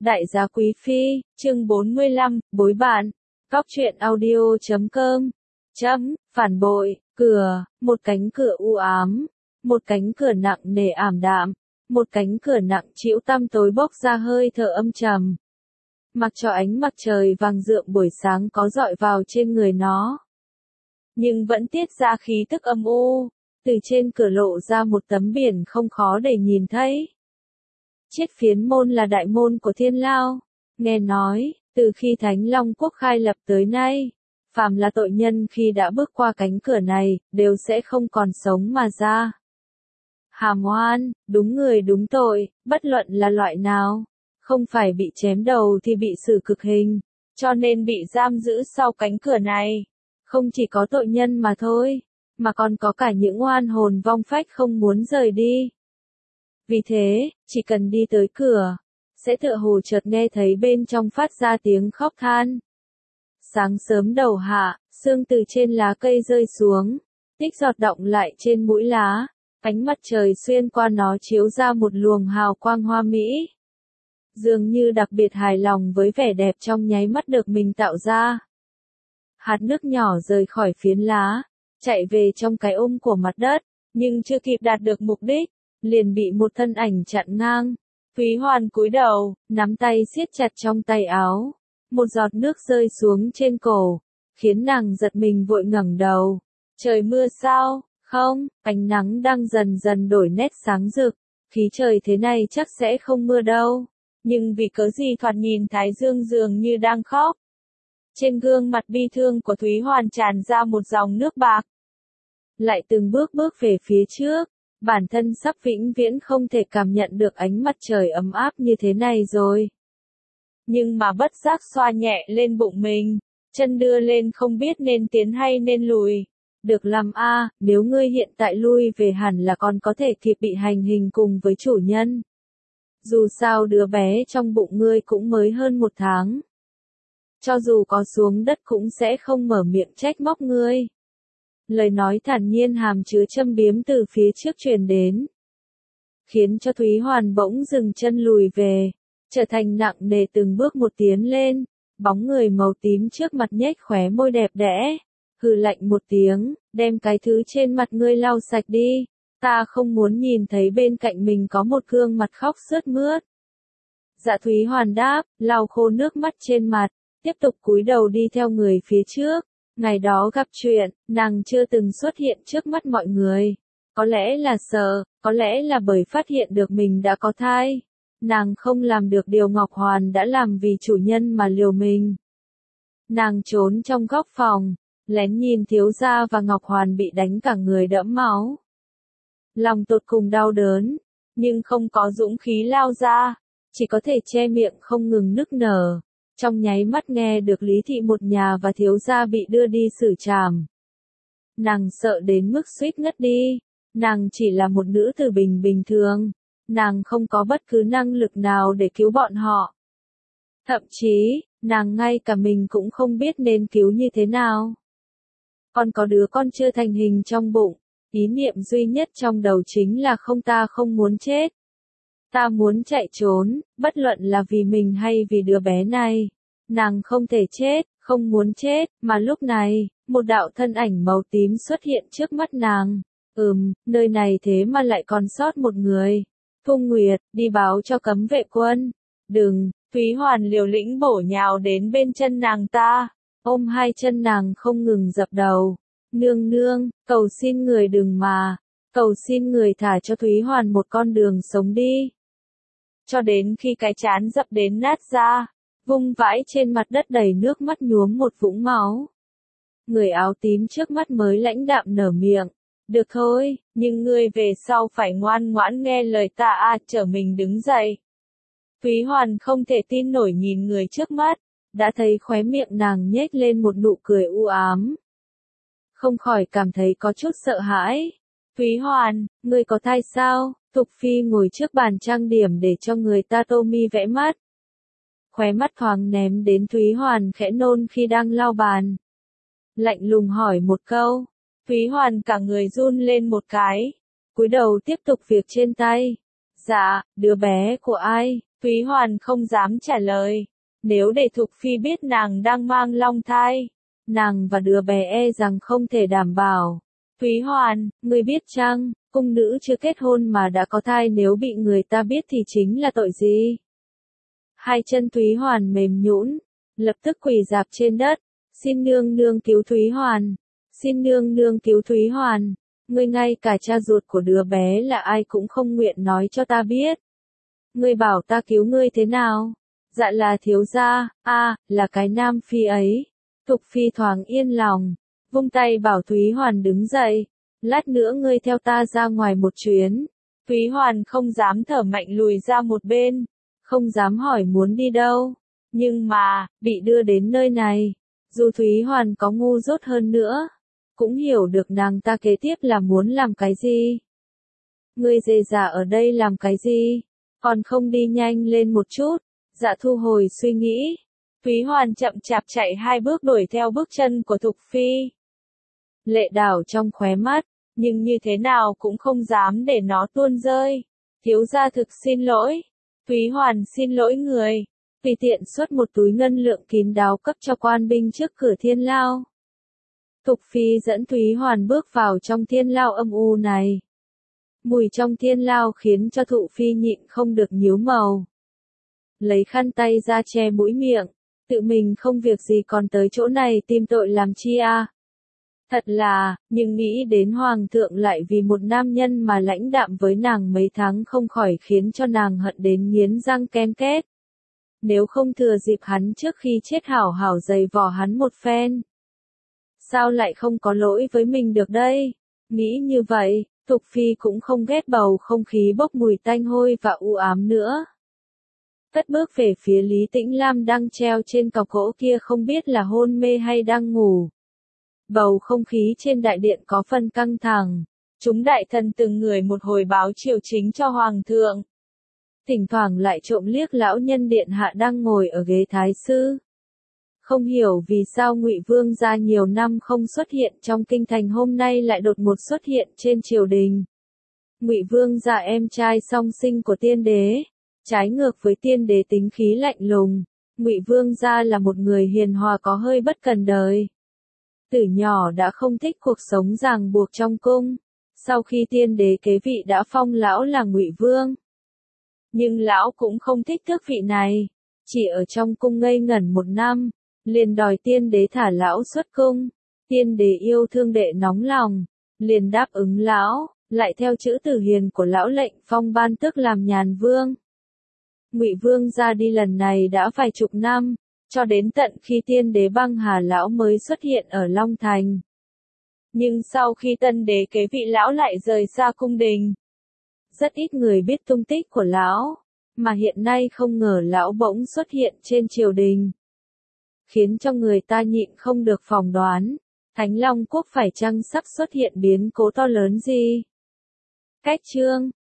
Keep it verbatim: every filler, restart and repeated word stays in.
Đại gia quý phi, chương bốn mươi lăm, bối bạn. Góc truyện audio chấm com. Chấm, phản bội, cửa, một cánh cửa u ám, một cánh cửa nặng nề ảm đạm, một cánh cửa nặng trĩu tăm tối bốc ra hơi thở âm trầm. Mặc cho ánh mặt trời vàng rượm buổi sáng có dọi vào trên người nó, nhưng vẫn tiết ra khí tức âm u. Từ trên cửa lộ ra một tấm biển không khó để nhìn thấy. Chiết phiến môn là đại môn của Thiên Lao. Nghe nói, từ khi Thánh Long Quốc khai lập tới nay, phàm là tội nhân khi đã bước qua cánh cửa này, đều sẽ không còn sống mà ra. Hàm oan, đúng người đúng tội, bất luận là loại nào, không phải bị chém đầu thì bị xử cực hình, cho nên bị giam giữ sau cánh cửa này. Không chỉ có tội nhân mà thôi, mà còn có cả những oan hồn vong phách không muốn rời đi. Vì thế, chỉ cần đi tới cửa, sẽ tựa hồ chợt nghe thấy bên trong phát ra tiếng khóc than. Sáng sớm đầu hạ, sương từ trên lá cây rơi xuống, tích giọt đọng lại trên mũi lá, ánh mặt trời xuyên qua nó chiếu ra một luồng hào quang hoa mỹ. Dường như đặc biệt hài lòng với vẻ đẹp trong nháy mắt được mình tạo ra. Hạt nước nhỏ rời khỏi phiến lá, chạy về trong cái ôm của mặt đất, nhưng chưa kịp đạt được mục đích, liền bị một thân ảnh chặn ngang. Thúy Hoàn cúi đầu, nắm tay siết chặt trong tay áo. Một giọt nước rơi xuống trên cổ, khiến nàng giật mình vội ngẩng đầu. Trời mưa sao? Không, ánh nắng đang dần dần đổi nét sáng rực. Khí trời thế này chắc sẽ không mưa đâu. Nhưng vì cớ gì thoạt nhìn Thái Dương dường như đang khóc. Trên gương mặt bi thương của Thúy Hoàn tràn ra một dòng nước bạc. Lại từng bước bước về phía trước. Bản thân sắp vĩnh viễn không thể cảm nhận được ánh mặt trời ấm áp như thế này rồi. Nhưng mà bất giác xoa nhẹ lên bụng mình, chân đưa lên không biết nên tiến hay nên lùi. Được làm a, à, nếu ngươi hiện tại lui về hẳn là còn có thể kịp bị hành hình cùng với chủ nhân. Dù sao đứa bé trong bụng ngươi cũng mới hơn một tháng. Cho dù có xuống đất cũng sẽ không mở miệng trách móc ngươi. Lời nói thản nhiên hàm chứa châm biếm từ phía trước truyền đến, khiến cho Thúy Hoàn bỗng dừng chân lùi về, trở thành nặng nề từng bước một tiến lên. Bóng người màu tím trước mặt nhếch khóe môi đẹp đẽ, hừ lạnh một tiếng, đem cái thứ trên mặt ngươi lau sạch đi, ta không muốn nhìn thấy bên cạnh mình có một gương mặt khóc sướt mướt. Dạ Thúy Hoàn đáp, lau khô nước mắt trên mặt, tiếp tục cúi đầu đi theo người phía trước. Ngày đó gặp chuyện, nàng chưa từng xuất hiện trước mắt mọi người. Có lẽ là sợ, có lẽ là bởi phát hiện được mình đã có thai. Nàng không làm được điều Ngọc Hoàn đã làm vì chủ nhân mà liều mình. Nàng trốn trong góc phòng, lén nhìn thiếu gia và Ngọc Hoàn bị đánh cả người đẫm máu. Lòng tột cùng đau đớn, nhưng không có dũng khí lao ra, chỉ có thể che miệng không ngừng nức nở. Trong nháy mắt nghe được Lý thị một nhà và thiếu gia bị đưa đi xử trảm. Nàng sợ đến mức suýt ngất đi. Nàng chỉ là một nữ tử bình bình thường. Nàng không có bất cứ năng lực nào để cứu bọn họ. Thậm chí, nàng ngay cả mình cũng không biết nên cứu như thế nào. Còn có đứa con chưa thành hình trong bụng. Ý niệm duy nhất trong đầu chính là không, ta không muốn chết. Ta muốn chạy trốn, bất luận là vì mình hay vì đứa bé này. Nàng không thể chết, không muốn chết, mà lúc này, một đạo thân ảnh màu tím xuất hiện trước mắt nàng. Ừm, nơi này thế mà lại còn sót một người. Thu Nguyệt, đi báo cho cấm vệ quân. Đừng, Thúy Hoàn liều lĩnh bổ nhào đến bên chân nàng ta, ôm hai chân nàng không ngừng dập đầu. Nương nương, cầu xin người đừng mà, cầu xin người thả cho Thúy Hoàn một con đường sống đi. Cho đến khi cái trán dập đến nát ra, vung vãi trên mặt đất đầy nước mắt nhuốm một vũng máu. Người áo tím trước mắt mới lãnh đạm nở miệng. Được thôi, nhưng ngươi về sau phải ngoan ngoãn nghe lời ta a, trở mình đứng dậy. Thúy Hoàn không thể tin nổi nhìn người trước mắt, đã thấy khóe miệng nàng nhếch lên một nụ cười u ám. Không khỏi cảm thấy có chút sợ hãi. Thúy Hoàn, ngươi có thai sao? Thục Phi ngồi trước bàn trang điểm để cho người ta tô mi vẽ mắt. Khóe mắt thoáng ném đến Thúy Hoàn khẽ nôn khi đang lau bàn. Lạnh lùng hỏi một câu. Thúy Hoàn cả người run lên một cái. Cúi đầu tiếp tục việc trên tay. Dạ, đứa bé của ai? Thúy Hoàn không dám trả lời. Nếu để Thục Phi biết nàng đang mang long thai, nàng và đứa bé e rằng không thể đảm bảo. Thúy Hoàn, ngươi biết chăng, cung nữ chưa kết hôn mà đã có thai nếu bị người ta biết thì chính là tội gì? Hai chân Thúy Hoàn mềm nhũn, lập tức quỳ rạp trên đất. Xin nương nương cứu Thúy Hoàn. Xin nương nương cứu Thúy Hoàn. Ngươi ngay cả cha ruột của đứa bé là ai cũng không nguyện nói cho ta biết. Ngươi bảo ta cứu ngươi thế nào? Dạ là thiếu gia, a, là cái nam phi ấy. Thục Phi thoáng yên lòng, vung tay bảo Thúy Hoàn đứng dậy. Lát nữa ngươi theo ta ra ngoài một chuyến. Thúy Hoàn không dám thở mạnh lùi ra một bên, không dám hỏi muốn đi đâu. Nhưng mà, bị đưa đến nơi này, dù Thúy Hoàn có ngu dốt hơn nữa, cũng hiểu được nàng ta kế tiếp là muốn làm cái gì. Ngươi dề dà ở đây làm cái gì? Còn không đi nhanh lên một chút. Dạ thu hồi suy nghĩ. Thúy Hoàn chậm chạp chạy hai bước đuổi theo bước chân của Thục Phi. Lệ đảo trong khóe mắt, nhưng như thế nào cũng không dám để nó tuôn rơi. Thiếu gia thực xin lỗi. Thúy Hoàn xin lỗi người. Tùy tiện xuất một túi ngân lượng kín đáo cấp cho quan binh trước cửa thiên lao. Thục Phi dẫn Thúy Hoàn bước vào trong thiên lao âm u này. Mùi trong thiên lao khiến cho Thụ Phi nhịn không được nhíu màu. Lấy khăn tay ra che mũi miệng, tự mình không việc gì còn tới chỗ này tìm tội làm chi à. Thật là, nhưng nghĩ đến Hoàng thượng lại vì một nam nhân mà lãnh đạm với nàng mấy tháng không khỏi khiến cho nàng hận đến nghiến răng ken két. Nếu không thừa dịp hắn trước khi chết hảo hảo giày vò hắn một phen. Sao lại không có lỗi với mình được đây? Nghĩ như vậy, Thục Phi cũng không ghét bầu không khí bốc mùi tanh hôi và u ám nữa. Cất bước về phía Lý Tĩnh Lam đang treo trên cọc gỗ kia không biết là hôn mê hay đang ngủ. Bầu không khí trên đại điện có phần căng thẳng. Chúng đại thần từng người một hồi báo triều chính cho Hoàng thượng. Thỉnh thoảng lại trộm liếc lão nhân điện hạ đang ngồi ở ghế thái sư. Không hiểu vì sao Ngụy Vương gia nhiều năm không xuất hiện trong kinh thành hôm nay lại đột ngột xuất hiện trên triều đình. Ngụy Vương gia em trai song sinh của tiên đế, trái ngược với tiên đế tính khí lạnh lùng, Ngụy Vương gia là một người hiền hòa có hơi bất cần đời. Từ nhỏ đã không thích cuộc sống ràng buộc trong cung, sau khi tiên đế kế vị đã phong lão là Ngụy Vương. Nhưng lão cũng không thích tước vị này, chỉ ở trong cung ngây ngẩn một năm, liền đòi tiên đế thả lão xuất cung. Tiên đế yêu thương đệ nóng lòng, liền đáp ứng lão, lại theo chữ tử hiền của lão lệnh phong ban tước làm nhàn vương. Ngụy Vương ra đi lần này đã vài chục năm, cho đến tận khi tiên đế băng hà lão mới xuất hiện ở Long Thành. Nhưng sau khi tân đế kế vị lão lại rời xa cung đình. Rất ít người biết tung tích của lão, mà hiện nay không ngờ lão bỗng xuất hiện trên triều đình. Khiến cho người ta nhịn không được phỏng đoán, Thánh Long Quốc phải chăng sắp xuất hiện biến cố to lớn gì? Cách chương